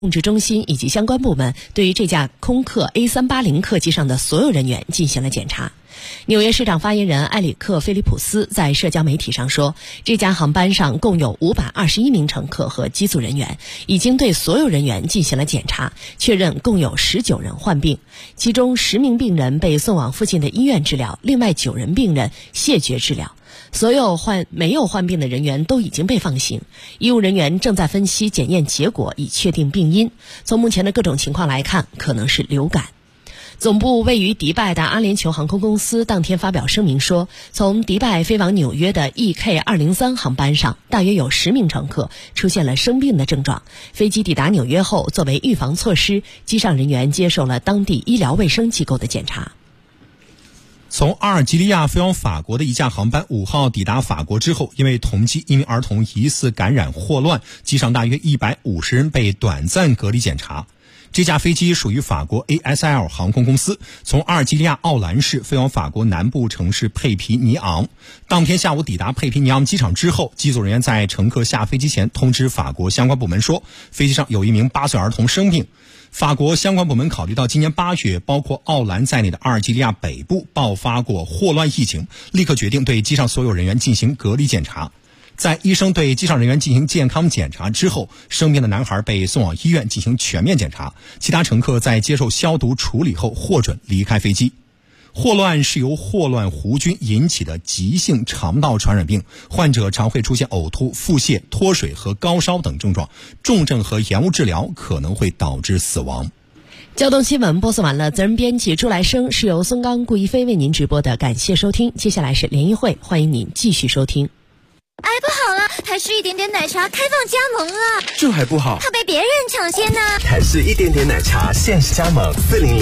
控制中心以及相关部门对于这架空客 A380 客机上的所有人员进行了检查。纽约市长发言人埃里克·菲利普斯在社交媒体上说，这架航班上共有521名乘客和机组人员，已经对所有人员进行了检查，确认共有19人患病，其中10名病人被送往附近的医院治疗，另外9人病人谢绝治疗。所有没有患病的人员都已经被放行，医务人员正在分析检验结果以确定病因。从目前的各种情况来看，可能是流感。总部位于迪拜的阿联酋航空公司当天发表声明说，从迪拜飞往纽约的 EK203 航班上，大约有10名乘客出现了生病的症状。飞机抵达纽约后，作为预防措施，机上人员接受了当地医疗卫生机构的检查。 从阿尔及利亚飞往法国的一架航班5号抵达法国之后，因为同机一名儿童疑似感染霍乱，机上大约150人被短暂隔离检查。这架飞机属于法国 ASL 航空公司，从阿尔及利亚奥兰市飞往法国南部城市佩皮尼昂。当天下午抵达佩皮尼昂机场之后，机组人员在乘客下飞机前通知法国相关部门说，飞机上有一名8岁儿童生病。法国相关部门考虑到今年8月包括奥兰在内的阿尔及利亚北部爆发过霍乱疫情，立刻决定对机上所有人员进行隔离检查。在医生对机上人员进行健康检查之后，生病的男孩被送往医院进行全面检查，其他乘客在接受消毒处理后获准离开飞机。霍乱是由霍乱弧菌引起的急性肠道传染病，患者常会出现呕吐、腹泻、脱水和高烧等症状，重症和延误治疗可能会导致死亡。 交通新闻播送完了，责任编辑朱来生，是由松冈、顾一飞为您直播的，感谢收听。接下来是联谊会，欢迎您继续收听。 哎，不好了，台式一点点奶茶开放加盟了， 这还不好， 怕被别人抢先呢。 台式一点点奶茶限时加盟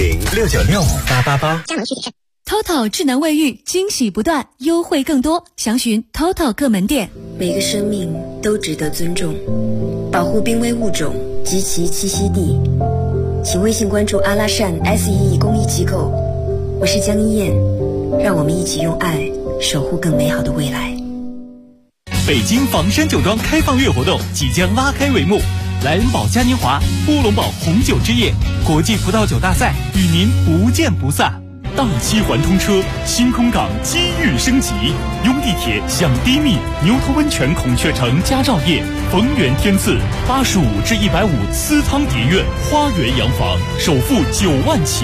400-696-888， 加盟需谨慎。 TOTO 智能卫浴，惊喜不断，优惠更多，详询 TOTO 各门店。 每个生命都值得尊重，保护濒危物种及其栖息地。请微信关注阿拉善 SEE 公益机构，我是江一燕，让我们一起用爱守护更美好的未来。 北京房山酒庄开放月活动即将拉开帷幕，莱茵堡嘉年华、乌龙堡红酒之夜、国际葡萄酒大赛与您不见不散。大七环通车，新空港机遇升级，拥地铁享低密，牛头温泉孔雀城佳兆业，逢源天赐85至150私汤叠院，花园洋房，首付9万起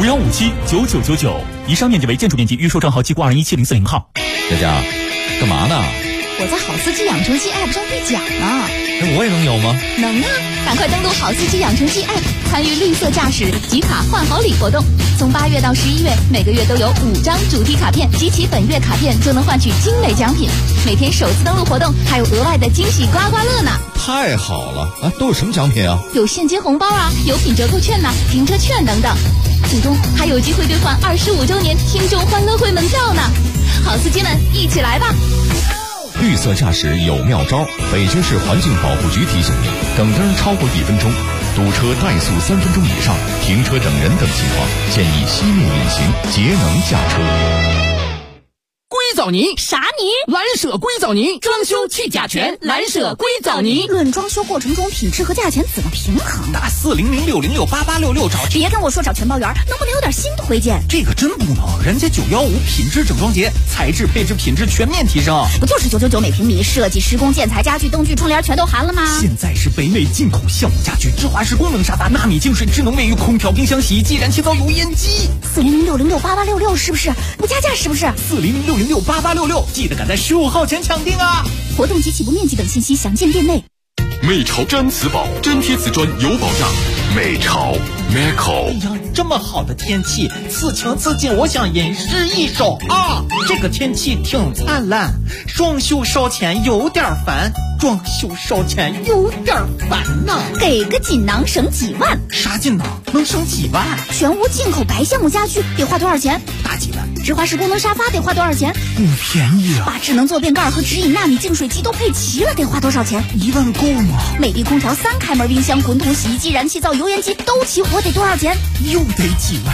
，51579999。以上面积为建筑面积，预售账号记过2017040号。 佳佳，干嘛呢？ 我在好司机养成记 App 上兑奖呢。 我也能有吗？ 能啊，赶快登录好司机养成记 App， 参与绿色驾驶集卡换好礼活动。从8月到11月，每个月都有5张主题卡片，集齐本月卡片就能换取精美奖品。每天首次登录活动还有额外的惊喜刮刮乐呢。 太好了啊！都有什么奖品啊？ 有现金红包啊，有品折扣券呐、停车券等等，最终还有机会兑换25周年听众欢乐会门票呢。好司机们，一起来吧！ 绿色驾驶有妙招，北京市环境保护局提醒您：等灯超过1分钟，堵车怠速3分钟以上，停车等人等情况，建议熄灭引擎，节能驾车。 硅藻泥啥泥？ 蓝舍硅藻泥，装修去甲醛，蓝舍硅藻泥。 论装修过程中品质和价钱怎么平衡？ 打400-606-8866找。 别跟我说找全包圆，能不能有点新推荐？ 这个真不能，人家915品质整装节，材质配置品质全面提升。 不就是999每平米，设计施工建材家具灯具窗帘全都含了吗？ 现在是北美进口效果家具，芝华士功能沙发，纳米净水智能卫浴，空调冰箱洗衣机，燃气灶油烟机。 400-606-8866是不是？不加价是不是 ？400-606-8866，记得赶在15号前抢定啊！ 活动及起步面积等信息详见店内。 美潮粘瓷宝，粘贴瓷砖有保障。美潮 Meco。 哎呀，这么好的天气，此情此景，我想吟诗一首啊！这个天气挺灿烂，装修烧钱有点烦，装修烧钱有点烦呐。 给个锦囊省几万？ 啥锦囊能省几万？ 全屋进口白橡木家具得花多少钱？ 大几万。 芝华士功能沙发得花多少钱？ 不便宜啊！ 把智能坐便盖和直饮纳米净水机都配齐了，得花多少钱 ？1万够吗？ 美的空调3开门冰箱、滚筒洗衣机、燃气灶、油烟机都齐活得多少钱？ 又得几万。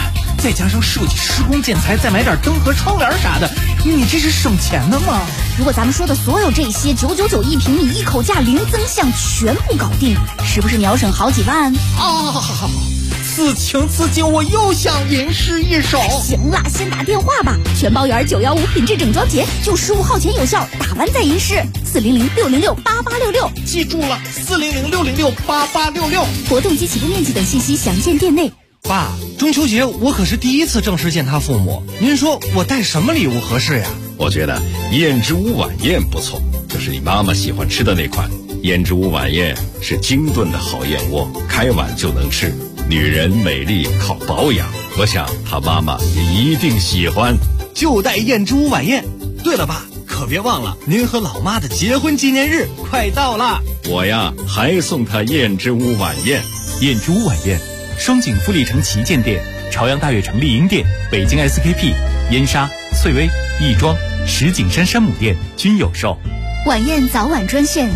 再加上设计、施工、建材，再买点灯和窗帘啥的，你这是省钱的吗？ 如果咱们说的所有这些999一平米，一口价零增项，全部搞定，是不是秒省好几万？ 好，此情此景，我又想吟诗一首。 行了，先打电话吧。全包圆915品质整装节，就15号前有效，打完再吟诗。400-606-8866， 记住了，400-606-8866。 活动及起步面积等信息详见店内。 爸，中秋节我可是第一次正式见他父母，您说我带什么礼物合适呀？ 我觉得燕之屋晚宴不错，就是你妈妈喜欢吃的那款。燕之屋晚宴是精炖的好燕窝，开碗就能吃。女人美丽靠保养，我想她妈妈也一定喜欢。 就带燕之屋晚宴。对了，爸，可别忘了您和老妈的结婚纪念日快到了。 我呀，还送她燕之屋晚宴。 燕之屋晚宴，双井富力城旗舰店、朝阳大悦城丽婴店、北京 SKP、燕莎、翠微、亦庄、石景山山姆店均有售。 晚宴早晚专线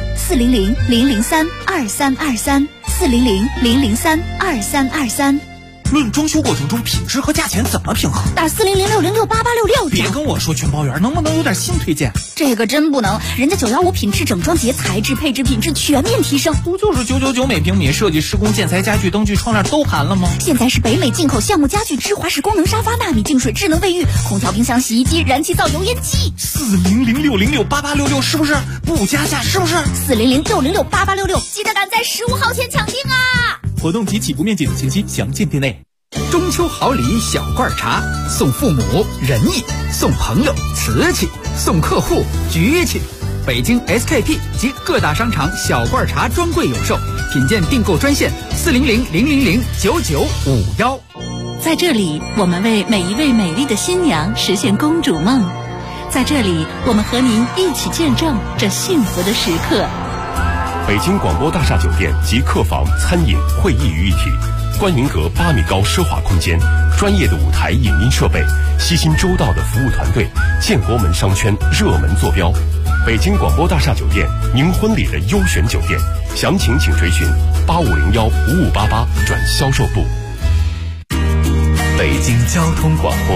400-003-2323，400-003-2323。 论装修过程中品质和价钱怎么平衡？ 打400-606-8866。 别跟我说全包圆，能不能有点新推荐？ 这个真不能，人家915品质整装节材质配置品质全面提升。 不就是999每平米，设计施工建材家具灯具窗帘都含了吗？ 现在是北美进口橡木家具、芝华士功能沙发、纳米净水、智能卫浴、空调、冰箱、洗衣机、燃气灶、油烟机。 400-606-8866是不是？不加价是不是 ？400-606-8866，记得赶在15号前抢定啊！ 活动及起步面积等信息详见店内。 中秋好礼小罐茶，送父母仁义，送朋友瓷器，送客户局气。北京 SKP 及各大商场小罐茶专柜有售，品鉴订购专线400-000-9951。 在这里，我们为每一位美丽的新娘实现公主梦。在这里，我们和您一起见证这幸福的时刻。 北京广播大厦酒店及客房、餐饮、会议于一体，观云阁8米高奢华空间，专业的舞台影音设备，悉心周到的服务团队，建国门商圈热门坐标。北京广播大厦酒店，您婚礼的优选酒店，详情请垂询8501-5588转销售部。 北京交通广播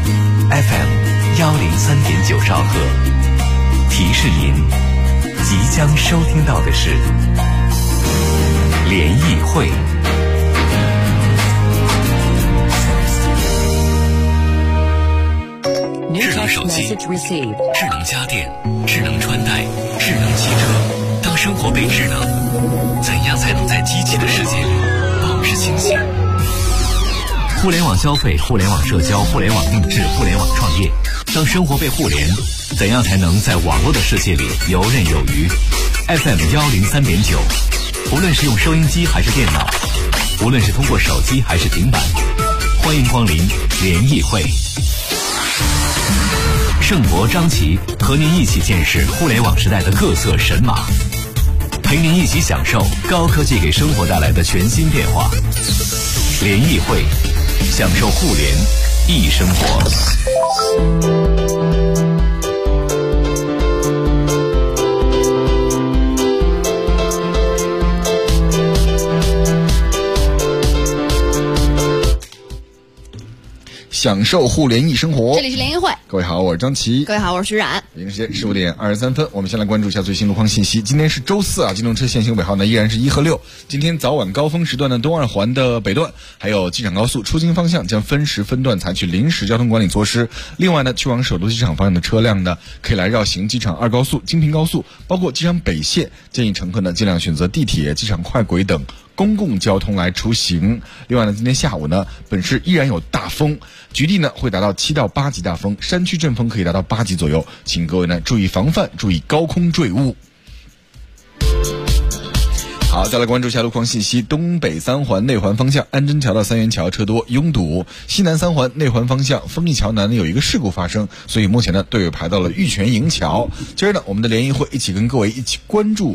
FM103.9兆赫，提示您即将收听到的是联谊会。智能手机、智能家电、智能穿戴、智能汽车，当生活被智能，怎样才能在机器的世界里保持清醒？互联网消费、互联网社交、互联网定制、互联网创业，当生活被互联，怎样才能在网络的世界里游刃有余？ FM103.9，无论是用收音机还是电脑，无论是通过手机还是平板，欢迎光临联谊会。盛博、张琪和您一起见识互联网时代的各色神马，陪您一起享受高科技给生活带来的全新变化。联谊会，享受互联易生活。 享受互联易生活， 这里是联谊会。 各位好，我是张琪。 各位好，我是徐冉。 北京时间15点23分，我们先来关注一下最新路况信息。今天是周四啊，机动车限行尾号呢依然是1和6。今天早晚高峰时段的东二环的北段，还有机场高速出京方向将分时分段采取临时交通管理措施。另外呢，去往首都机场方向的车辆呢，可以来绕行机场2高速、京平高速，包括机场北线，建议乘客呢尽量选择地铁、机场快轨等公共交通来出行。另外呢，今天下午呢，本市依然有大风，局地呢会达到7到8级大风，山区阵风可以达到8级左右，请各位呢注意防范，注意高空坠物。好，再来关注一下路况信息。东北3环内环方向安贞桥到三元桥车多拥堵，西南3环内环方向丰益桥南有一个事故发生，所以目前呢队伍排到了玉泉营桥。今儿呢，我们的联谊会一起跟各位一起关注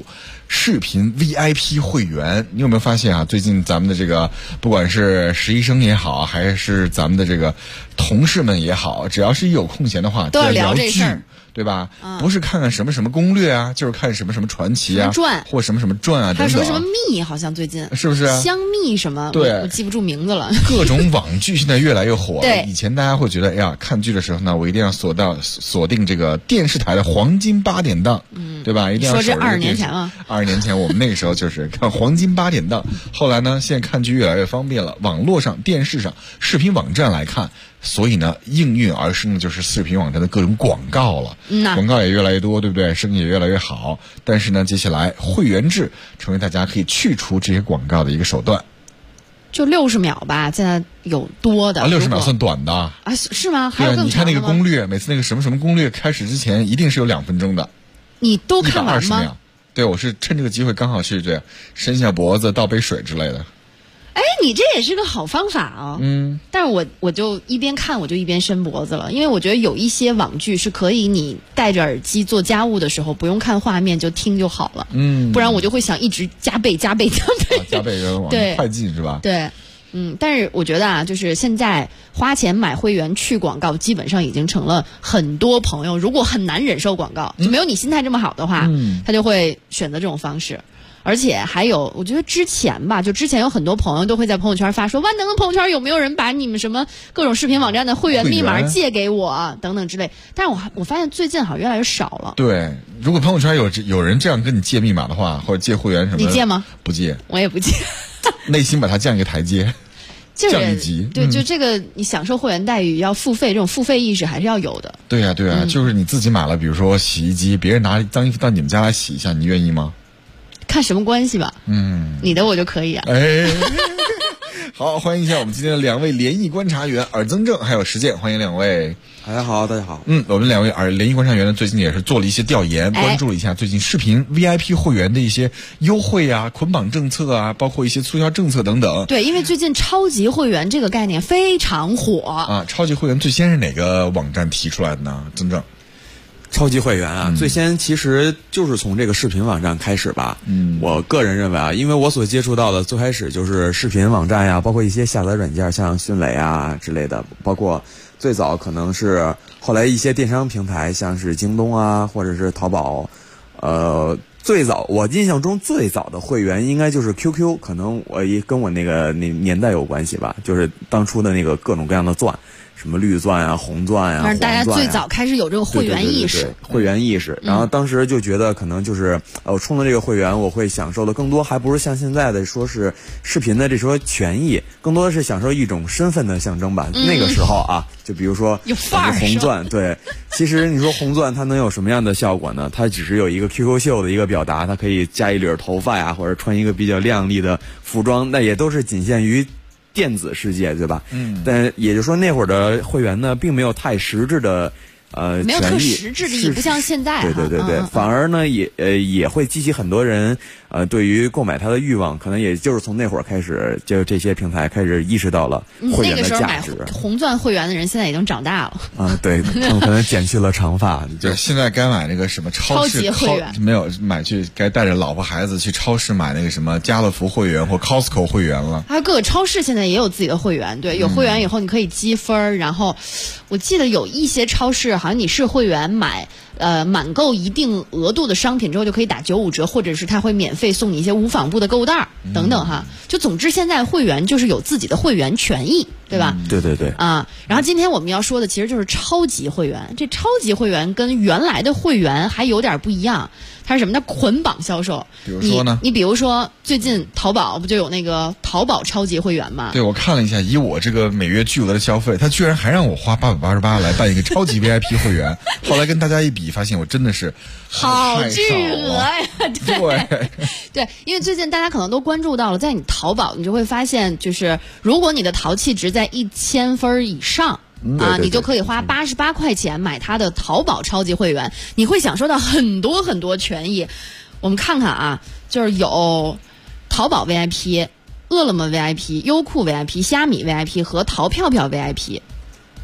视频 VIP 会员。你有没有发现啊？最近咱们的这个不管是实习生也好，还是咱们的这个同事们也好，只要是一有空闲的话， 都要聊剧这事儿。 对吧？不是看看什么什么攻略啊，就是看什么什么传奇啊， 传或什么什么传啊， 还有等等。 什么蜜，好像最近是不是香蜜什么？ 对， 我记不住名字了。 各种网剧现在越来越火。 对， 以前大家会觉得，哎呀，看剧的时候呢，我一定要锁定这个电视台的黄金8点档，对吧？一定要说这20年前了。 20年前我们那个时候就是看黄金8点档。后来呢，现在看剧越来越方便了，网络上、电视上、视频网站来看。所以呢，应运而生的就是视频网站的各种广告了。广告也越来越多，对不对？生意也越来越好。但是呢，接下来会员制成为大家可以去除这些广告的一个手段。 就60秒吧，现在有多的。 60秒算短的啊？ 是吗？还有更长的吗？ 你看那个攻略，每次那个什么什么攻略开始之前，一定是有2分钟的。 你都看完吗？ 120秒。对，我是趁这个机会刚好去这伸下脖子倒杯水之类的。 哎，你这也是个好方法哦。但是我就一边看我就一边伸脖子了，因为我觉得有一些网剧是可以你戴着耳机做家务的时候不用看画面就听就好了。不然我就会想一直加倍加倍往快进是吧？ 对。但是我觉得啊，就是现在花钱买会员去广告，基本上已经成了很多朋友如果很难忍受广告，就没有你心态这么好的话，他就会选择这种方式。而且还有，我觉得之前有很多朋友都会在朋友圈发说，万能的朋友圈有没有人把你们什么各种视频网站的会员密码借给我等等之类。但是我发现最近好像越来越少了。 对，如果朋友圈有人这样跟你借密码的话，或者借会员什么的， 你借吗？ 不借， 我也不借。 内心把它降一个台阶，降一级。 对，就这个你享受会员待遇要付费，这种付费意识还是要有的。 对呀，就是你自己买了，比如说洗衣机，别人拿脏衣服到你们家来洗一下，你愿意吗？ 看什么关系吧，你的我就可以啊。 好，欢迎一下我们今天的2位联谊观察员尔增正还有实践，欢迎2位。 大家好，大家好。 我们2位联谊观察员呢，最近也是做了一些调研，关注了一下最近视频 VIP 会员的一些优惠啊、捆绑政策啊，包括一些促销政策等等。 对，因为最近超级会员这个概念非常火啊。超级会员最先是哪个网站提出来的呢？增正。 超级会员啊，最先其实就是从这个视频网站开始吧。我个人认为啊，因为我所接触到的最开始就是视频网站呀，包括一些下载软件，像迅雷啊之类的，包括最早可能是后来一些电商平台，像是京东啊，或者是淘宝。最早我印象中最早的会员应该就是 QQ， 可能我也跟我那年代有关系吧，就是当初的那个各种各样的钻。什么绿钻啊、红钻啊， 但是大家最早开始有这个会员意识， 会员意识。然后当时就觉得可能就是我充了这个会员，我会享受的更多，还不是像现在的说是视频的这说权益，更多的是享受一种身份的象征吧。那个时候啊，就比如说红钻，对，其实你说红钻它能有什么样的效果呢？它只是有一个 QQ 秀的一个表达，它可以加一缕头发呀，或者穿一个比较亮丽的服装，那也都是仅限于电子世界，对吧？但也就是说那会儿的会员呢，并没有太实质的没有特实质的意义，不像现在。 对，反而呢也会激起很多人对于购买它的欲望，可能也就是从那会儿开始，就这些平台开始意识到了会员的价值。 那个时候买红钻会员的人现在已经长大了啊，对，他们可能剪去了长发。 就现在该买那个什么超级会员， 没有买去该带着老婆孩子去超市买那个什么家乐福会员或 Costco 会员了。 还有各个超市现在也有自己的会员，对，有会员以后你可以积分，然后我记得有一些超市好像你是会员买满购一定额度的商品之后就可以打95折，或者是他会免费送你一些无纺布的购物袋等等哈。就总之现在会员就是有自己的会员权益，对吧？ 对啊。然后今天我们要说的其实就是超级会员。这超级会员跟原来的会员还有点不一样，它是什么呢？捆绑销售。 比如说呢？ 你比如说最近淘宝不就有那个淘宝超级会员吗？ 对，我看了一下，以我这个每月巨额的消费，他居然还让我花888来办一个超级 VIP 会员。后来跟大家一比，发现我真的是好巨额呀！对，因为最近大家可能都关注到了，在你淘宝你就会发现，就是如果你的淘气值在1000分以上。你就可以花88块钱买它的淘宝超级会员，你会享受到很多很多权益。我们看看啊，就是有淘宝 VIP、饿了么 VIP、优酷 VIP、虾米 VIP 和淘票票 VIP。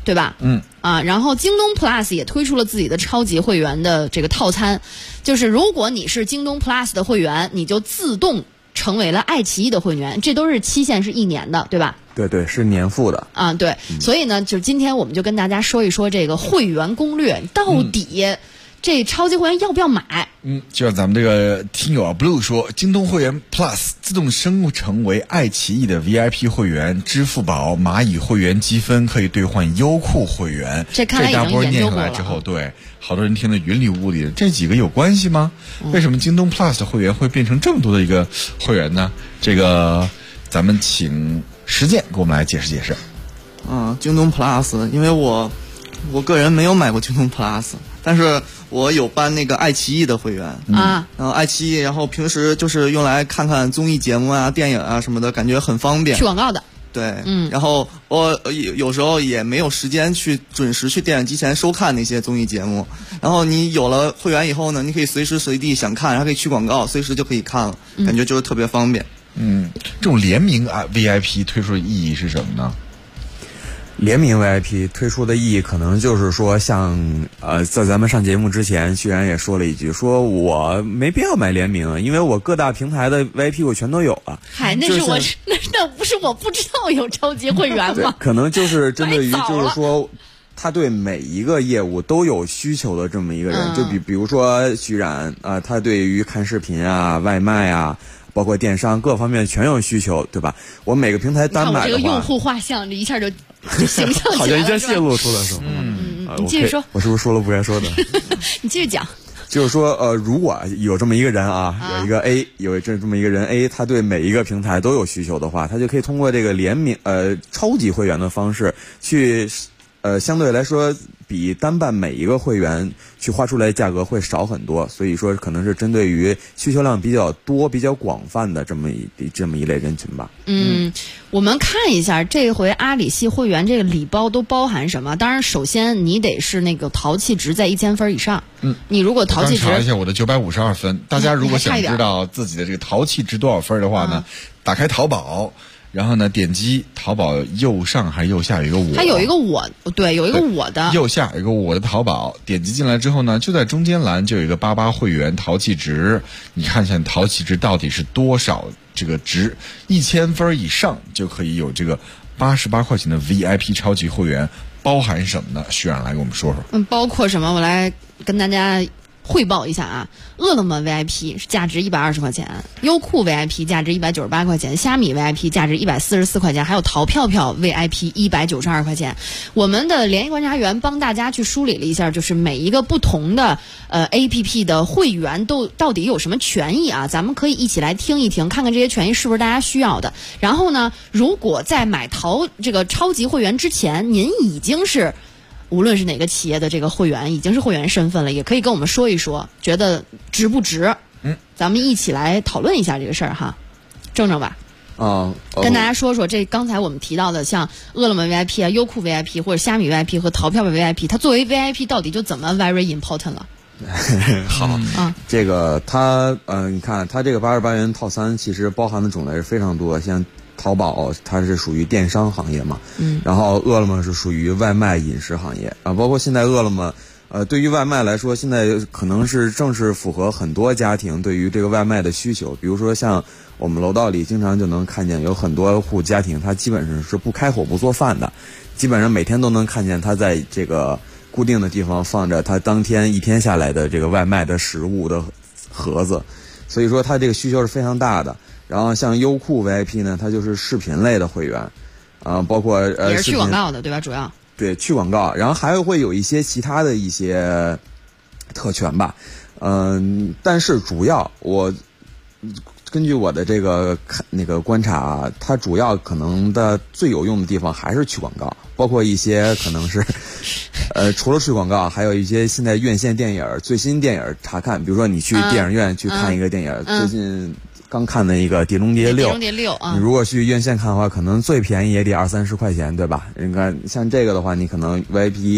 对吧？然后京东 Plus 也推出了自己的超级会员的这个套餐，就是如果你是京东 Plus 的会员，你就自动成为了爱奇艺的会员，这都是期限是1年的，对吧？ 对，是年付的啊，对。所以呢，就今天我们就跟大家说一说这个会员攻略，到底这超级会员要不要买？ 就像咱们这个听友Blue 说，京东会员 Plus 自动升成为爱奇艺的 VIP 会员，支付宝、蚂蚁会员积分可以兑换优酷会员。 这看来已经研究过了。 这大波念下来之后，对好多人听得云里雾里。这几个有关系吗？为什么京东 Plus 的会员会变成这么多的一个会员呢？这个咱们请实践给我们来解释解释。 京东 Plus， 因为我个人没有买过京东 Plus， 但是我有办那个爱奇艺的会员然后爱奇艺，然后平时就是用来看看综艺节目啊、电影啊什么的，感觉很方便。 去广告的。 对，然后我有时候也没有时间去准时去电视机前收看那些综艺节目，然后你有了会员以后呢，你可以随时随地想看，然后可以去广告，随时就可以看了，感觉就是特别方便。 这种联名VIP 推出的意义是什么呢？ 联名 VIP 推出的意义可能就是说像在咱们上节目之前，徐然也说了一句，说我没必要买联名，因为我各大平台的 VIP 我全都有了。 那不是我不知道有超级会员吗？ 可能就是针对于就是说他对每一个业务都有需求的这么一个人，就比如说徐然他对于看视频啊、外卖啊，包括电商各方面全有需求，对吧？我每个平台单买的话， 看我这个用户画像，这一下就形象起来了， 好像一下泄露出来是吗？ 你继续说， 我是不是说了不该说的？ 你继续讲。 就是说，如果有这么一个人有一个 A， 有这么一个人 A， 他对每一个平台都有需求的话，他就可以通过这个联名超级会员的方式去相对来说比单办每一个会员去花出来价格会少很多，所以说可能是针对于需求量比较多、比较广泛的这么一类人群吧。 我们看一下这回阿里系会员这个礼包都包含什么。当然，首先你得是那个淘气值在1000分以上。你如果淘气值， 刚查一下我的952分。大家如果想知道自己的这个淘气值多少分的话呢，打开淘宝。然后呢，点击淘宝右上还是右下有一个我， 它有一个我，对，有一个我的， 右下有一个我的淘宝，点击进来之后呢，就在中间栏就有一个88会员淘气值，你看一下淘气值到底是多少，这个值1000分以上就可以有这个88块钱的 VIP 超级会员，包含什么呢？徐冉来给我们说说。 包括什么？我来跟大家汇报一下啊，饿了么 VIP 是价值120块钱，优酷 VIP 价值198块钱，虾米 VIP 价值144块钱，还有淘票票 VIP 192块钱。我们的联谊观察员帮大家去梳理了一下，就是每一个不同的APP 的会员都到底有什么权益啊？咱们可以一起来听一听，看看这些权益是不是大家需要的。然后呢，如果在买这个超级会员之前，您已经是无论是哪个企业的这个会员已经是会员身份了，也可以跟我们说一说，觉得值不值？咱们一起来讨论一下这个事儿哈。正吧。跟大家说说这刚才我们提到的，像饿了么 VIP 啊、优酷 VIP 或者虾米 VIP 和淘票 VIP， 它作为 VIP 到底就怎么 very important 了？ 好，这个它你看它这个88元套餐其实包含的种类是非常多，像淘宝它是属于电商行业嘛，然后饿了么是属于外卖饮食行业啊，包括现在饿了么对于外卖来说，现在可能是正是符合很多家庭对于这个外卖的需求。比如说像我们楼道里经常就能看见有很多户家庭，他基本上是不开火不做饭的，基本上每天都能看见他在这个固定的地方放着他当天一天下来的这个外卖的食物的盒子，所以说他这个需求是非常大的。然后像优酷 VIP 呢，它就是视频类的会员，包括也是去广告的对吧？主要对去广告，然后还会有一些其他的一些特权吧，但是主要我根据我的这个观察，它主要可能的最有用的地方还是去广告，包括一些可能是除了去广告，还有一些现在院线电影最新电影查看，比如说你去电影院去看一个电影，最近刚看的一个《碟中谍6》，你如果去院线看的话，可能最便宜也得20-30块钱，对吧？你看像这个的话，你可能 VIP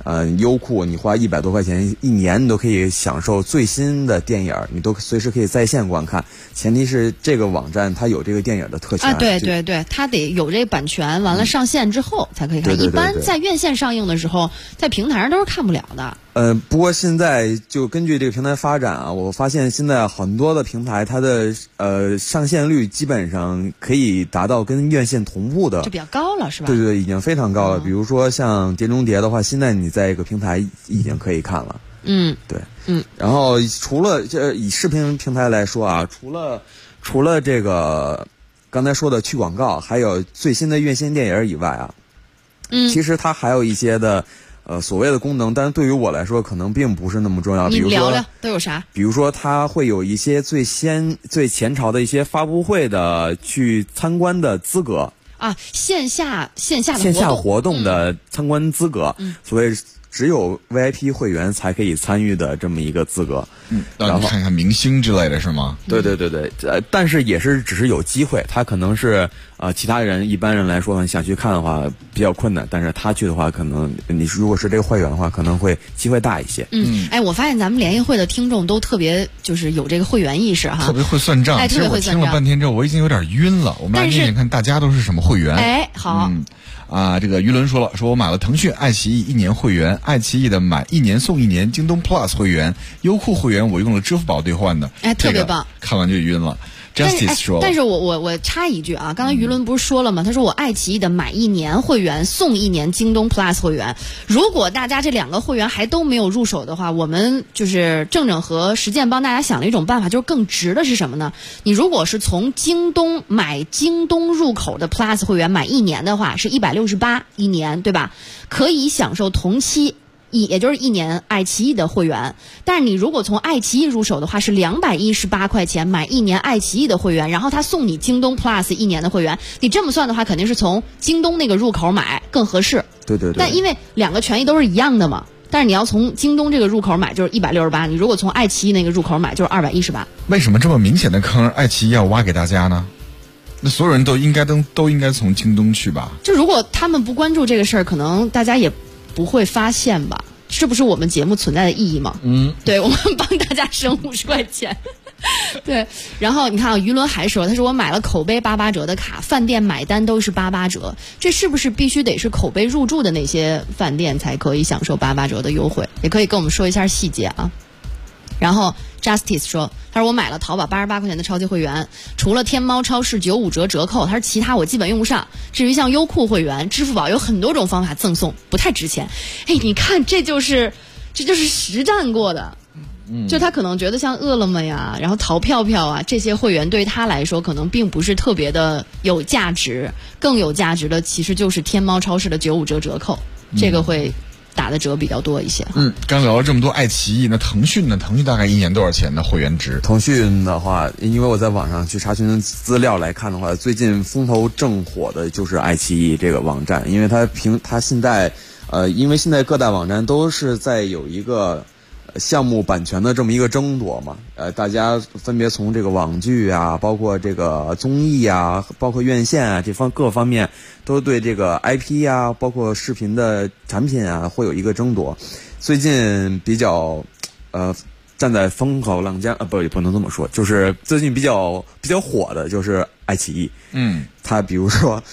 优酷你花100多块钱1年，你都可以享受最新的电影，你都随时可以在线观看。前提是这个网站它有这个电影的特权对对对，它得有这个版权，完了上线之后才可以看。 对对对对， 一般在院线上映的时候，在平台上都是看不了的。 不过现在就根据这个平台发展啊，我发现现在很多的平台它的上线率基本上可以达到跟院线同步的， 就比较高了，是吧？ 对对对，已经非常高了。比如说像《碟中谍》的话，现在你在一个平台已经可以看了。对，然后除了以视频平台来说啊，除了这个刚才说的去广告，还有最新的院线电影以外啊，其实它还有一些的。所谓的功能，但是对于我来说可能并不是那么重要。 你聊聊都有啥？ 比如说，它会有一些最前朝的一些发布会的去参观的资格啊，线下活动的参观资格，所谓只有 VIP 会员才可以参与的这么一个资格。 然后看看明星之类的是吗？ 对对对对，但是也是只是有机会，他可能是其他人一般人来说想去看的话比较困难，但是他去的话，可能你如果是这个会员的话，可能会机会大一些。 我发现咱们联谊会的听众都特别就是有这个会员意识哈， 特别会算账。 特别会算账。 听了半天之后，我已经有点晕了。我们来念念看大家都是什么会员。 好。 这个于伦说了，说我买了腾讯、爱奇艺1年会员，爱奇艺的买1年送1年，京东 Plus 会员，优酷会员我用了支付宝兑换的， 特别棒， 看完就晕了。Justice 说， 但是我插一句啊，刚才于伦不是说了吗？他说我爱奇艺的买1年会员送1年京东 Plus 会员。如果大家这2个会员还都没有入手的话，我们就是正和实践帮大家想了一种办法，就是更值的是什么呢？你如果是从京东买京东入口的 Plus 会员买1年的话，是168一年，对吧？可以享受同期。也就是1年爱奇艺的会员，但是你如果从爱奇艺入手的话，是218块钱买1年爱奇艺的会员，然后他送你京东 Plus 1年的会员。你这么算的话，肯定是从京东那个入口买更合适。 对对对。 但因为2个权益都是一样的嘛，但是你要从京东这个入口买就是168，你如果从爱奇艺那个入口买就是218。 为什么这么明显的坑爱奇艺要挖给大家呢？那所有人都应该从京东去吧？ 就如果他们不关注这个事儿，可能大家也不会发现吧？这不是我们节目存在的意义吗？对，我们帮大家省50块钱。对，然后你看啊，于伦还说，他说我买了口碑88折的卡，饭店买单都是88折，这是不是必须得是口碑入驻的那些饭店才可以享受88折的优惠？也可以跟我们说一下细节啊。然后 Justice 说，他说我买了淘宝88块钱的超级会员，除了天猫超市95折折扣，他说其他我基本用不上。至于像优酷会员、支付宝有很多种方法赠送，不太值钱。你看这就是实战过的。就他可能觉得像饿了么呀，然后淘票票啊这些会员对他来说可能并不是特别的有价值，更有价值的其实就是天猫超市的95折折扣，这个会打的折比较多一些。 刚聊了这么多爱奇艺，那腾讯呢？腾讯大概1年多少钱的会员值？ 腾讯的话，因为我在网上去查询资料来看的话，最近风头正火的就是爱奇艺这个网站，因为它现在因为现在各大网站都是在有一个项目版权的这么一个争夺嘛，大家分别从这个网剧啊，包括这个综艺啊，包括院线啊，各方面都对这个 IP 啊，包括视频的产品啊，会有一个争夺。最近比较站在风口浪尖不能这么说，就是最近比较火的就是爱奇艺。它比如说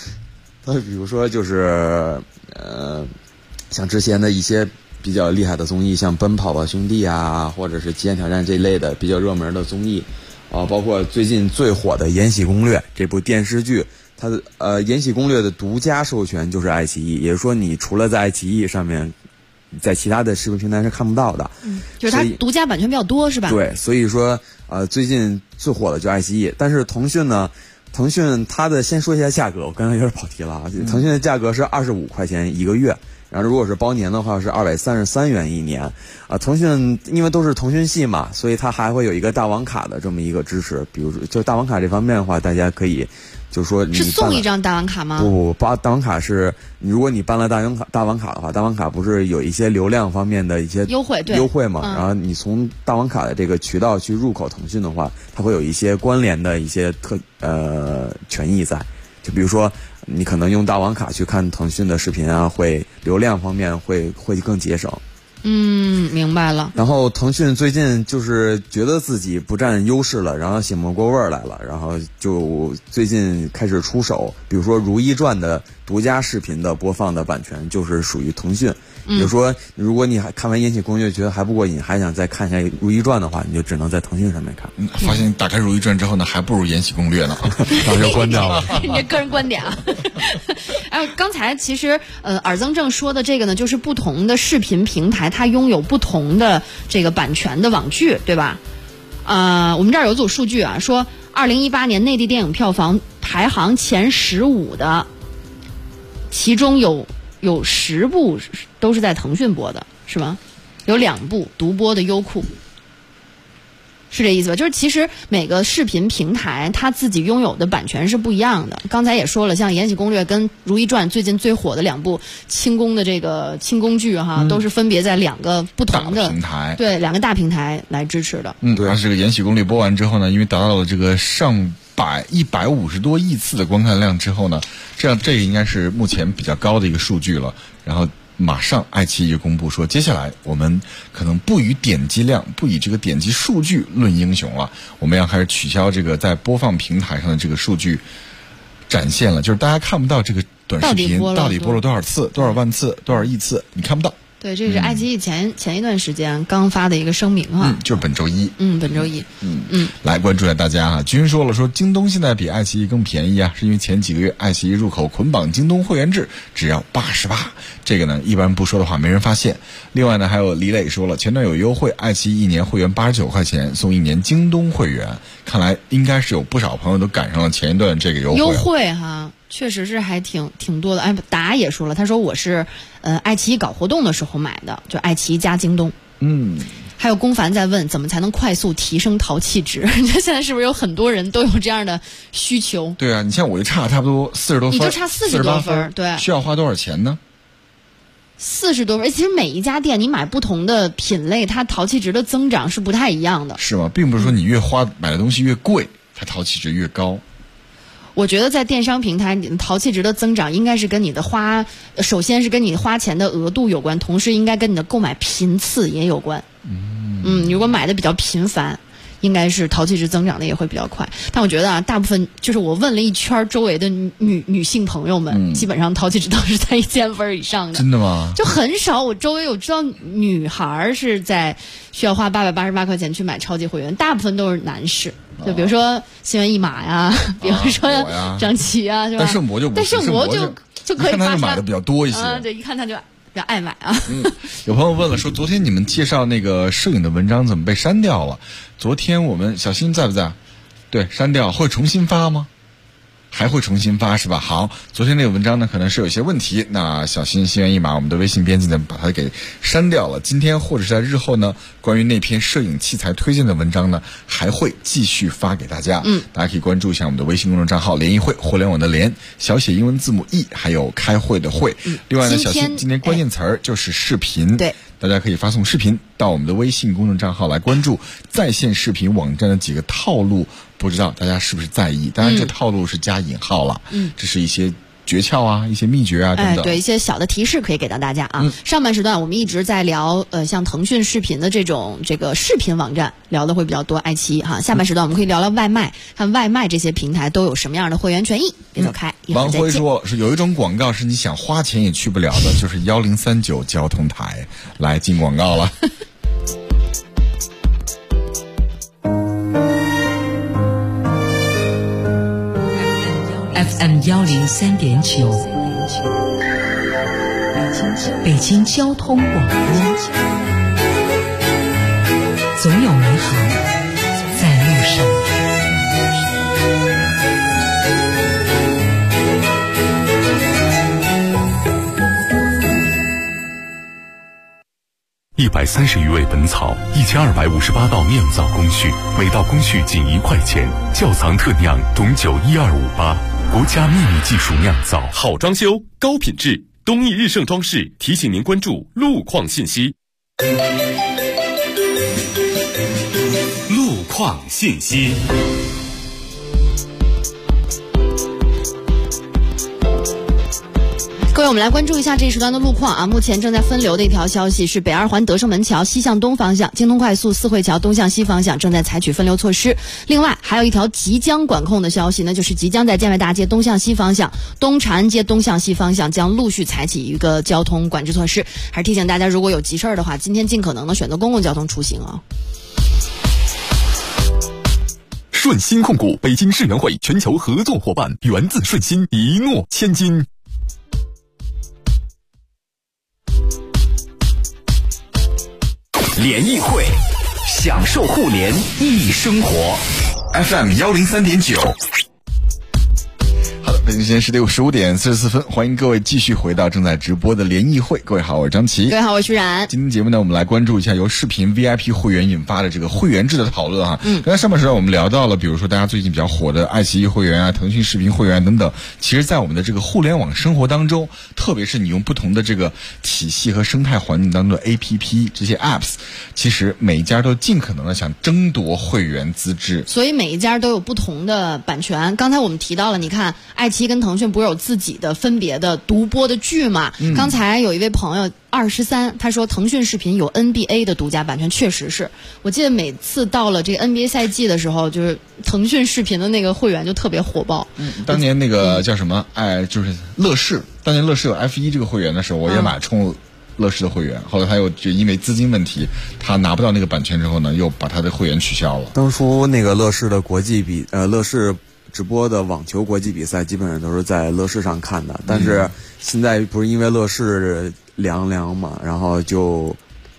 就是像之前的一些比较厉害的综艺，像《奔跑吧兄弟》啊，或者是《极限挑战》这一类的比较热门的综艺包括最近最火的《延禧攻略》这部电视剧，它的《延禧攻略》的独家授权就是爱奇艺，也就是说你除了在爱奇艺上面，在其他的视频平台是看不到的。 就是它独家版权比较多是吧？ 对，所以说最近最火的就爱奇艺，但是腾讯呢？腾讯它的先说一下价格，我刚才有点跑题了啊。腾讯的价格是25块钱1个月，然后如果是包年的话是233元1年腾讯因为都是腾讯系嘛，所以它还会有一个大网卡的这么一个支持。比如说就大网卡这方面的话，大家可以就说你是送一张大网卡吗？ 不，大网卡是如果你办了大网卡的话，大网卡不是有一些流量方面的一些优惠嘛？然后你从大网卡的这个渠道去入口腾讯的话，它会有一些关联的一些权益在。 就比如说你可能用大网卡去看腾讯的视频啊，会流量方面会更节省。 明白了。 然后腾讯最近就是觉得自己不占优势了，然后醒不过味儿来了，然后就最近开始出手，比如说《如懿传》的独家视频的播放的版权就是属于腾讯。比如说，如果你还看完《延禧攻略》觉得还不过瘾，还想再看一下《如懿传》的话，你就只能在腾讯上面看。 发现打开《如懿传》之后呢，还不如《延禧攻略》呢， 然后就关掉了。 你这个人观点啊。刚才其实尔增正说的这个呢，就是不同的视频平台它拥有不同的这个版权的网剧，对吧？我们这儿有组数据啊，说2018年内地电影票房排行前15的，其中有10部都是在腾讯播的，是吗？有2部独播的优酷。是这意思吧？就是其实每个视频平台它自己拥有的版权是不一样的。刚才也说了，像《延禧攻略》跟《如懿传》最近最火的2部清宫的这个清宫剧哈，都是分别在2个不同的平台， 对2个大平台来支持的。 对。然后这个《延禧攻略》播完之后呢，因为达到了这个150多亿次的观看量之后呢，这个应该是目前比较高的一个数据了。然后马上爱奇艺就公布说，接下来我们可能不以点击量，不以这个点击数据论英雄了，我们要开始取消这个在播放平台上的这个数据展现了，就是大家看不到这个短视频到底播了多少次、多少万次、多少亿次，你看不到。 对，这是爱奇艺前一段时间刚发的一个声明啊， 就是本周一。 本周一。 来关注一下大家哈。君说了，说京东现在比爱奇艺更便宜啊，是因为前几个月爱奇艺入口捆绑京东会员制，只要88。这个呢，一般不说的话没人发现。另外呢，还有李磊说了，前段有优惠，爱奇艺1年会员89块钱送1年京东会员，看来应该是有不少朋友都赶上了前一段这个优惠哈。确实是还挺多的。达也说了，他说我是爱奇艺搞活动的时候买的，就爱奇艺加京东。还有龚凡在问，怎么才能快速提升淘气值？现在是不是有很多人都有这样的需求？ 对啊，你像我就差差不多40多分， 你就差40多分，对， 需要花多少钱呢 ？40多分。其实每一家店你买不同的品类，它淘气值的增长是不太一样的。 是吗？并不是说你越花买的东西越贵，它淘气值越高。 我觉得在电商平台，你的淘气值的增长应该是跟你的首先是跟你花钱的额度有关，同时应该跟你的购买频次也有关。你如果买的比较频繁，应该是淘气值增长的也会比较快。但我觉得大部分就是我问了一圈周围的女性朋友们，基本上淘气值都是在1000分以上的。 真的吗？ 就很少，我周围有知道女孩是在需要花888块钱去买超级会员，大部分都是男士。就比如说新闻一马呀，比如说张琪啊，是吧？ 但圣博就不是， 但圣博就可以看他买的比较多一些。 对，一看他就比较爱买啊。 有朋友问了，说昨天你们介绍那个摄影的文章怎么被删掉了？昨天我们小新在不在？对，删掉，会重新发吗？还会重新发是吧？好，昨天那个文章呢可能是有一些问题，那小心心猿意马我们的微信编辑呢把它给删掉了。今天或者是在日后呢，关于那篇摄影器材推荐的文章呢还会继续发给大家。大家可以关注一下我们的微信公众账号联谊会，互联网的联，小写英文字母 E， 还有开会的会。另外呢，小新今天关键词儿就是视频。 对， 大家可以发送视频到我们的微信公众账号来关注在线视频网站的几个套路，不知道大家是不是在意？当然这套路是加引号了，这是一些诀窍啊，一些秘诀啊等等。 对，一些小的提示可以给到大家啊。上半时段我们一直在聊像腾讯视频的这个视频网站聊的会比较多，爱奇艺哈。下半时段我们可以聊聊外卖，看外卖这些平台都有什么样的会员权益。别走开， 王辉说是有一种广告是你想花钱也去不了的，就是1039交通台。来进广告了。 FM 103.9，北京交通广播，总有美好在路上。 130余味本草，1258道酿造工序，每道工序仅1块钱。窖藏特酿董酒12588，国家秘密技术酿造，好装修，高品质。东益日盛装饰提醒您关注路况信息。路况信息。 各位，我们来关注一下这一时段的路况啊。目前正在分流的一条消息是北二环德胜门桥西向东方向，京通快速四惠桥东向西方向正在采取分流措施。另外还有一条即将管控的消息呢，就是即将在建外大街东向西方向、东长安街东向西方向将陆续采取一个交通管制措施。还是提醒大家，如果有急事儿的话，今天尽可能的选择公共交通出行啊。 顺鑫控股北京世园会全球合作伙伴，源自顺鑫，一诺千金。 联谊会，享受互联易生活。 FM 103.9。好的，北京时间15点44分，欢迎各位继续回到正在直播的联谊会。各位好，我是张琪。 各位好，我是徐然。 今天节目呢，我们来关注一下由视频 VIP 会员引发的这个会员制的讨论哈。刚才上半时段我们聊到了，比如说大家最近比较火的爱奇艺会员啊、腾讯视频会员等等。其实，在我们的这个互联网生活当中，特别是你用不同的这个体系和生态环境当中的 APP 这些 apps， 其实每一家都尽可能的想争夺会员资质， 所以每一家都有不同的版权。刚才我们提到了，你看爱奇艺跟腾讯不是有自己的分别的独播的剧嘛？刚才有一位朋友23，他说腾讯视频有 NBA 的独家版权，确实是。我记得每次到了这个 NBA 赛季的时候，就是腾讯视频的那个会员就特别火爆。 当年那个叫什么？就是乐视，当年乐视有 F1这个会员的时候，我也买充乐视的会员，后来他又就因为资金问题，他拿不到那个版权之后呢，又把他的会员取消了。 当初那个乐视的乐视直播的网球国际比赛基本上都是在乐视上看的，但是现在不是因为乐视凉嘛，然后就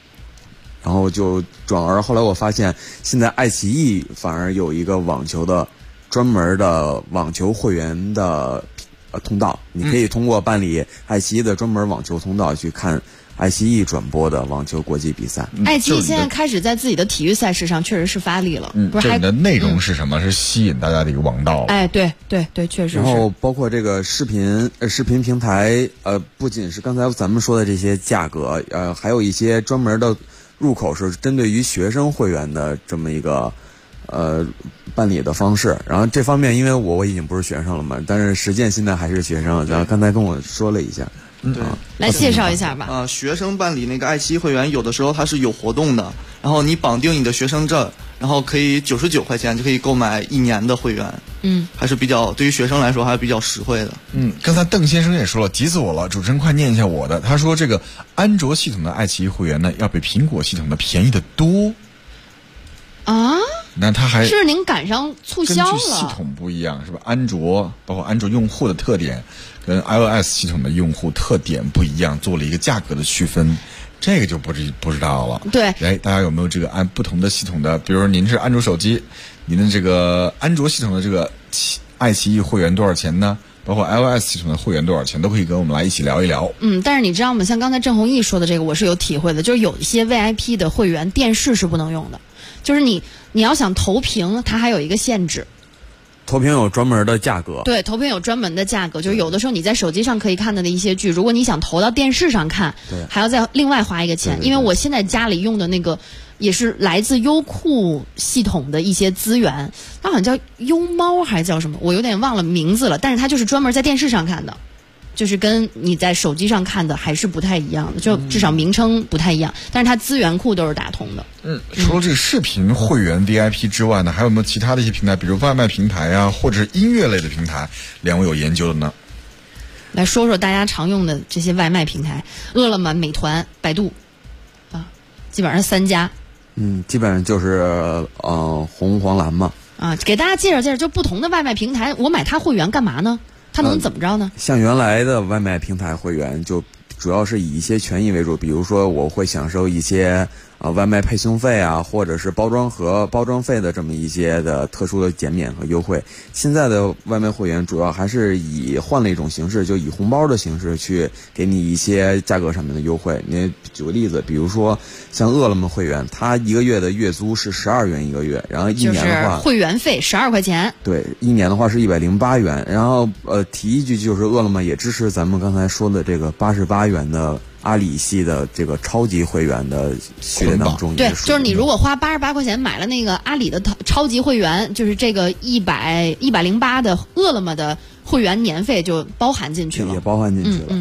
转而后来我发现现在爱奇艺反而有一个网球的专门的网球会员的通道，你可以通过办理爱奇艺的专门网球通道去看爱奇艺转播的网球国际比赛。 爱奇艺现在开始在自己的体育赛事上确实是发力了。不是这你的内容是什么？是吸引大家的一个王道。 对，确实是。 然后包括这个视频平台，不仅是刚才咱们说的这些价格，还有一些专门的入口是针对于学生会员的这么一个办理的方式。然后这方面因为我已经不是学生了嘛，但是实践现在还是学生，然后刚才跟我说了一下。 对， 来介绍一下吧。 学生办理那个爱奇艺会员，有的时候它是有活动的，然后你绑定你的学生证，然后可以99块钱就可以购买1年的会员。还是比较对于学生来说还是比较实惠的。 刚才邓先生也说了，急死我了，主持人快念一下我的。他说这个安卓系统的爱奇艺会员呢，要比苹果系统的便宜得多。 啊？ 那他还是您赶上促销了？ 根据系统不一样是吧？安卓包括安卓用户的特点跟 iOS 系统的用户特点不一样，做了一个价格的区分，这个就不知道了。 对， 大家有没有这个按不同的系统的，比如说您是安卓手机，您的这个安卓系统的这个爱奇艺会员多少钱呢？包括 iOS 系统的会员多少钱，都可以跟我们来一起聊一聊。 但是你知道吗？像刚才郑弘毅说的这个，我是有体会的，就是有一些 VIP 的会员电视是不能用的，就是你要想投屏，它还有一个限制。 投屏有专门的价格。 对，投屏有专门的价格，就是有的时候你在手机上可以看的一些剧，如果你想投到电视上看，还要再另外花一个钱。因为我现在家里用的那个也是来自优酷系统的一些资源，它好像叫优猫还是叫什么，我有点忘了名字了，但是它就是专门在电视上看的，就是跟你在手机上看的还是不太一样的，就至少名称不太一样，但是它资源库都是打通的。 除了这个视频会员 VIP 之外呢，还有没有其他的一些平台，比如外卖平台啊，或者是音乐类的平台，两位有研究的呢？ 来说说大家常用的这些外卖平台，饿了么、美团、百度基本上3家。 基本上就是红黄蓝嘛。 给大家介绍介绍，就不同的外卖平台，我买它会员干嘛呢？它能怎么着呢？ 像原来的外卖平台会员就主要是以一些权益为主，比如说我会享受一些外卖配送费啊，或者是包装盒包装费的这么一些的特殊的减免和优惠。现在的外卖会员主要还是换了一种形式，就以红包的形式去给你一些价格上面的优惠。你举个例子，比如说像饿了么会员，它一个月的月租是12元一个月，然后一年的话， 就是会员费12块钱。 对，一年的话是108元。然后提一句，就是饿了么也支持咱们刚才说的这个88元的阿里系的这个超级会员的序列当中。 对，就是你如果花88块钱买了那个阿里的超级会员，就是这个108的饿了么的会员年费就包含进去了， 也包含进去了。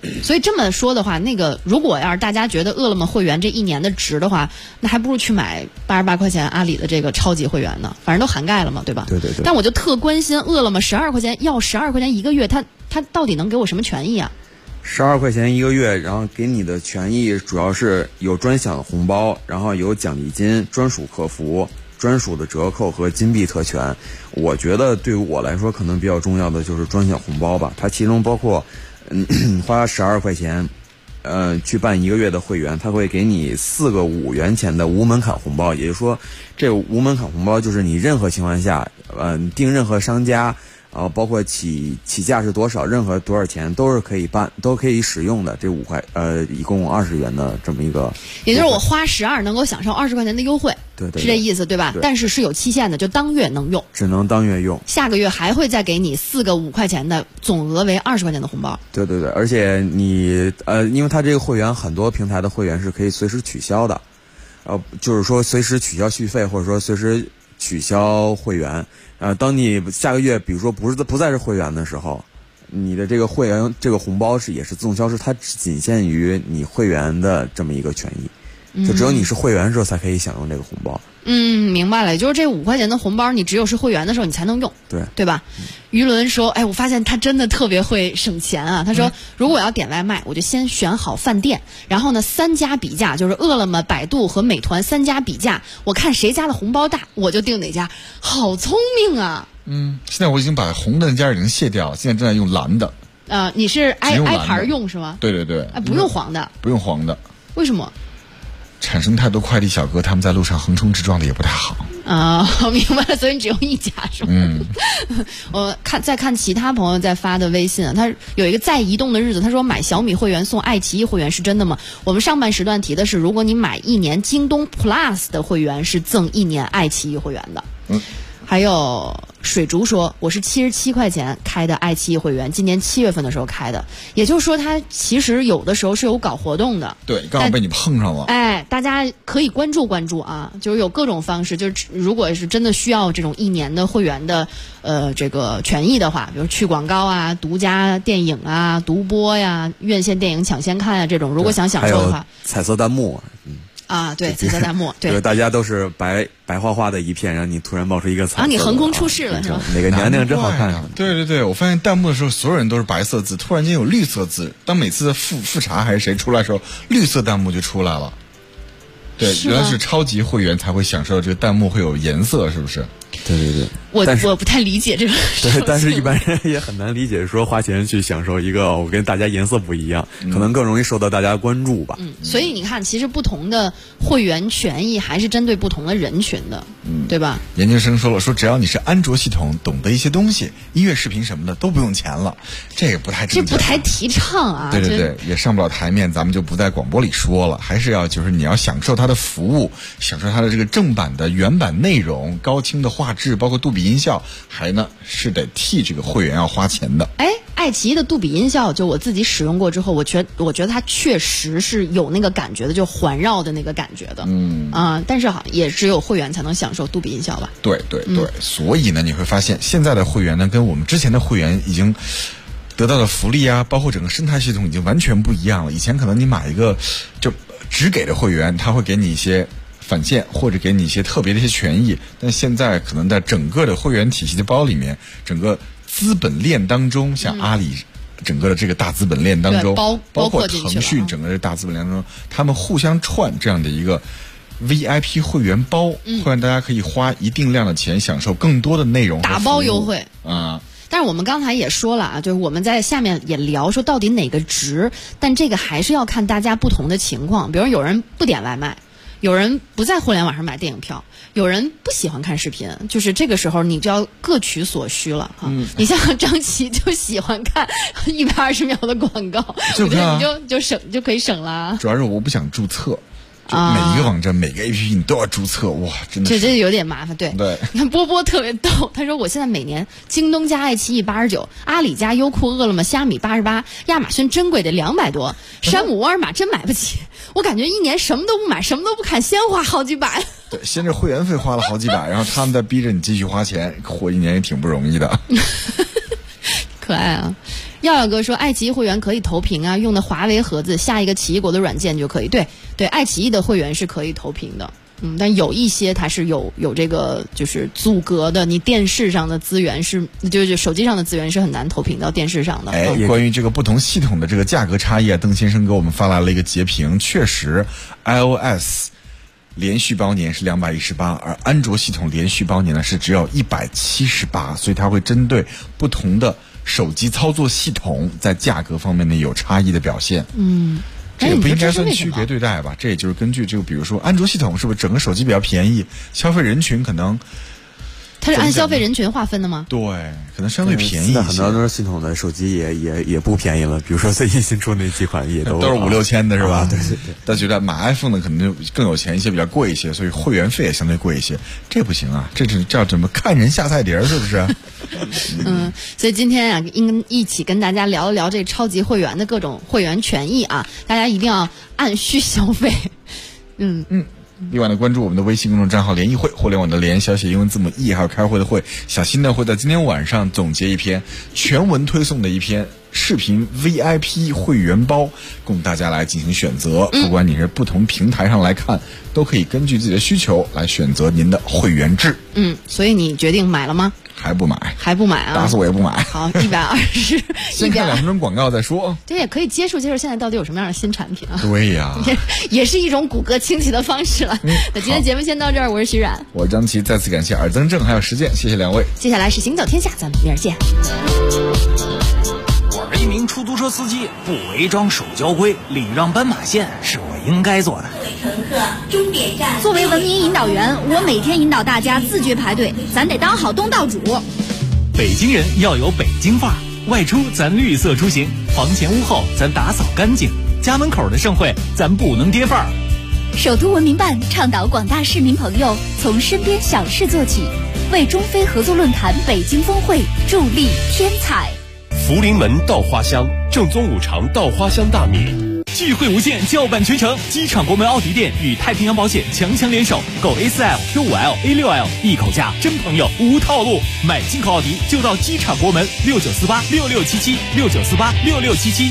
所以这么说的话，那个如果要是大家觉得饿了么会员这一年的值的话，那还不如去买88块钱阿里的这个超级会员呢，反正都涵盖了嘛，对吧？ 对对对。 但我就特关心饿了么12块钱要12块钱一个月，它到底能给我什么权益啊 ？12块钱一个月，然后给你的权益主要是有专享红包，然后有奖励金、专属客服、专属的折扣和金币特权。我觉得对于我来说，可能比较重要的就是专享红包吧。它其中包括，花12块钱，去办1个月的会员，它会给你4个5元钱的无门槛红包。也就是说，这个无门槛红包就是你任何情况下，订任何商家。包括起价是多少，任何多少钱都是可以办，都可以使用的。这5块，一共20元的这么一个， 也就是我花12能够享受20块钱的优惠， 对， 是这意思对吧？ 对， 但是是有期限的，就当月能用， 只能当月用。 下个月还会再给你4个5块钱的，总额为20块钱的红包。 对，而且你因为它这个会员很多平台的会员是可以随时取消的，就是说随时取消续费，或者说随时取消会员。当你下个月比如说不再是会员的时候，你的这个会员这个红包也是自动消失，它只仅限于你会员的这么一个权益，就只有你是会员的时候才可以享用这个红包。 明白了，就是这5块钱的红包，你只有是会员的时候你才能用，对吧？于伦说，我发现他真的特别会省钱啊。他说，如果我要点外卖，我就先选好饭店，然后呢3家比价，就是饿了么、百度和美团3家比价，我看谁家的红包大，我就订哪家。好聪明啊！ 现在我已经把红的那家已经卸掉了，现在正在用蓝的。 你是挨盘用是吗？ 对， 不用黄的。 不用黄的。 为什么？ 产生太多快递小哥，他们在路上横冲直撞的也不太好明白了，所以你只用1家是吗？我再看其他朋友在发的微信，他有一个在移动的日子，他说买小米会员送爱奇艺会员是真的吗？我们上半时段提的是，如果你买1年京东 Plus 的会员是赠1年爱奇艺会员的。还有水竹说，我是77块钱开的爱奇艺会员，今年7月份的时候开的，也就是说它其实有的时候是有搞活动的。 对，刚好被你碰上了。 大家可以关注啊，就是有各种方式，就是如果是真的需要这种1年的会员的这个权益的话，比如去广告啊、独家电影啊、独播呀、院线电影抢先看呀这种，如果想享受的话， 彩色弹幕。 对，彩色弹幕，对， 大家都是白花花的一片，然后你突然冒出一个彩色， 你横空出世了是吧？ 哪个娘娘真好看啊！ 对，我发现弹幕的时候，所有人都是白色字，突然间有绿色字。当每次复查还是谁出来的时候，绿色弹幕就出来了。对，原来是超级会员才会享受这个弹幕会有颜色，是不是？ 对， 我不太理解这个。 对，但是一般人也很难理解，说花钱去享受一个我跟大家颜色不一样，可能更容易受到大家关注吧。 所以你看，其实不同的会员权益还是针对不同的人群的，对吧？ 研究生说了，只要你是安卓系统，懂得一些东西，音乐、视频什么的都不用钱了，这也不太正确， 这不太提倡啊。 对，也上不了台面，咱们就不在广播里说了，还是要就是你要享受它的服务，享受它的这个正版的原版内容，高清的画质，包括杜比音效，还呢是得替这个会员要花钱的。 爱奇艺的杜比音效，就我自己使用过之后，我觉得它确实是有那个感觉的，就环绕的那个感觉的。但是也只有会员才能享受杜比音效吧？ 对，所以呢，你会发现现在的会员呢，跟我们之前的会员已经得到的福利啊，包括整个生态系统已经完全不一样了。以前可能你买一个就只给的会员，他会给你一些返现或者给你一些特别的一些权益，但现在可能在整个的会员体系的包里面，整个资本链当中，像阿里整个的这个大资本链当中，包括腾讯整个的大资本链当中，他们互相串这样的一个 VIP 会员包，会让大家可以花一定量的钱享受更多的内容， 打包优惠但是我们刚才也说了就是我们在下面也聊说到底哪个值，但这个还是要看大家不同的情况。比如有人不点外卖，有人不在互联网上买电影票，有人不喜欢看视频，就是这个时候你就要各取所需了你像张琪就喜欢看120秒的广告，我觉得你就可以省了。 主要是我不想注册。每一个网站、每个 APP 你都要注册，哇，真的是这有点麻烦。对，你看波波特别逗，他说我现在每年京东加爱奇艺89，阿里加优酷、饿了么、虾米88，亚马逊珍贵的200多，山姆沃尔玛真买不起。我感觉一年什么都不买，什么都不看，先花好几百。 对，先这会员费花了好几百，然后他们再逼着你继续花钱，活一年也挺不容易的。 可爱啊。 耀耀哥说，爱奇艺会员可以投屏啊，用的华为盒子下一个奇异果的软件就可以。对，爱奇艺的会员是可以投屏的。但有一些它是有这个就是阻隔的，你电视上的资源就是手机上的资源是很难投屏到电视上的。 关于这个不同系统的这个价格差异啊，邓先生给我们发来了一个截屏，确实 iOS 连续包年是218，而安卓系统连续包年呢是只有178，所以它会针对不同的手机操作系统在价格方面呢有差异的表现。这也不应该算区别对待吧？这也就是根据这个，比如说安卓系统是不是整个手机比较便宜，消费人群可能它是按消费人群划分的吗？ 对，可能相对便宜一些。 很多安卓系统的手机也不便宜了，比如说最近新出那几款也都是5-6千的是吧？ 对。 但觉得买 iPhone 的可能就更有钱一些，比较贵一些，所以会员费也相对贵一些。这不行啊，这叫怎么看人下菜碟是不是？ 所以今天啊，一起跟大家聊一聊这超级会员的各种会员权益啊，大家一定要按需消费。 另外呢，关注我们的微信公众账号联谊会，互联网的联，小写英文字母 E， 还有开会的会。小新呢会在今天晚上总结一篇全文推送的一篇视频 VIP 会员包，供大家来进行选择。不管你是不同平台上来看，都可以根据自己的需求来选择您的会员制。 所以你决定买了吗？ 还不买啊！打死我也不买。 好，120。 先看2分钟广告再说。 这也可以接受现在到底有什么样的新产品啊？ 对呀， 也是一种骨骼清奇的方式了。那今天节目先到这儿，我是徐冉， 我是张琪，再次感谢尔增正还有实践，谢谢两位。 接下来是行走天下，咱们明儿见。 我是一名出租车司机，不违章守交规，礼让斑马线是我应该做的。 乘客，终点站。 作为文明引导员，我每天引导大家自觉排队，咱得当好东道主。 北京人要有北京范儿，外出咱绿色出行，房前屋后咱打扫干净，家门口的盛会咱不能跌范儿。 首都文明办倡导广大市民朋友从身边小事做起，为中非合作论坛北京峰会助力添彩。 福临门稻花香，正宗五常稻花香大米。 聚会无限，叫板全城。机场国门奥迪店与太平洋保险强联手，购 A4L、Q5L、A6L 一口价，真朋友无套路。买进口奥迪就到机场国门，69486677，69486677。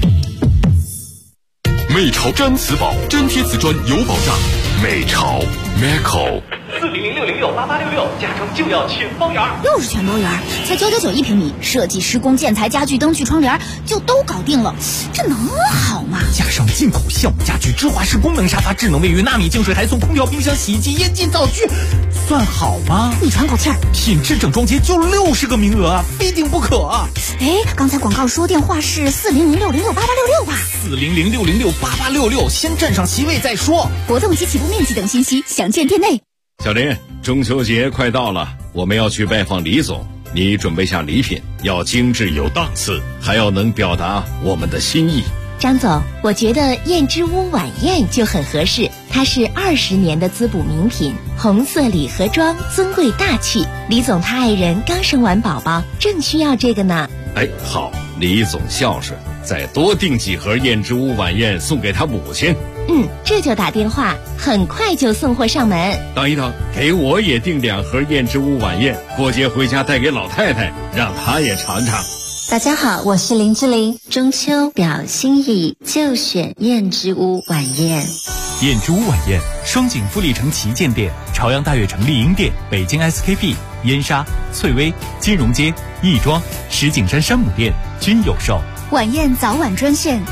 美潮毡瓷宝，粘贴瓷砖有保障。美潮 Meco。 40060688866，加成就要全包圆。 又是全包圆，才999一平米，设计、施工、建材、家具、灯具、窗帘就都搞定了，这能好吗？ 加上进口橡木家具、芝华士功能沙发、智能卫浴、纳米净水，还送空调、冰箱、洗衣机、烟机、灶具，算好吗？ 你喘口气儿。 品质整装节就60个名额啊，非订不可。 刚才广告说电话是40060688866吧 ？40060688866，先占上席位再说。 活动及起步面积等信息详见店内。 小林，中秋节快到了，我们要去拜访李总，你准备下礼品，要精致有档次，还要能表达我们的心意。 张总，我觉得燕之屋晚宴就很合适，它是20年的滋补名品，红色礼盒装，尊贵大气。李总他爱人刚生完宝宝，正需要这个呢。 好，李总孝顺，再多订几盒燕之屋晚宴送给他母亲。 这就打电话，很快就送货上门。 等一等，给我也订2盒燕之屋晚宴，过节回家带给老太太，让她也尝尝。 大家好，我是林志玲，中秋表心意就选燕之屋晚宴。 燕之屋晚宴，双井富力城旗舰店、朝阳大悦城丽婴店、北京 SKP、燕莎、翠微、金融街、亦庄、石景山山姆店均有售。 晚宴早晚专线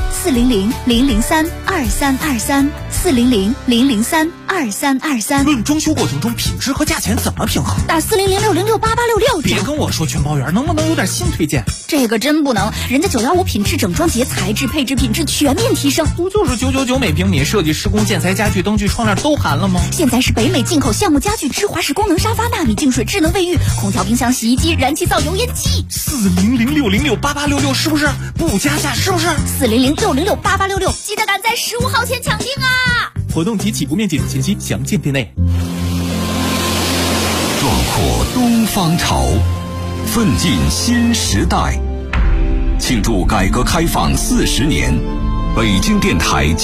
400-003-2323，400-003-2323。 论装修过程中品质和价钱怎么平衡？ 打400-606-8866。 别跟我说全包圆，能不能有点新推荐？ 这个真不能，人家915品质整装节材质配置品质全面提升。 不就是999每平米，设计施工建材家具灯具窗帘都含了吗？ 现在是北美进口橡木家具、芝华士功能沙发、纳米净水、智能卫浴、空调、冰箱、洗衣机、燃气灶、油烟机。 400-606-8866是不是？不加价是不是 ？400-606-8866，记得赶在15号前抢订啊！ 活动及起步面积等信息详见店内。 壮阔东方潮，奋进新时代，庆祝改革开放40年，北京电台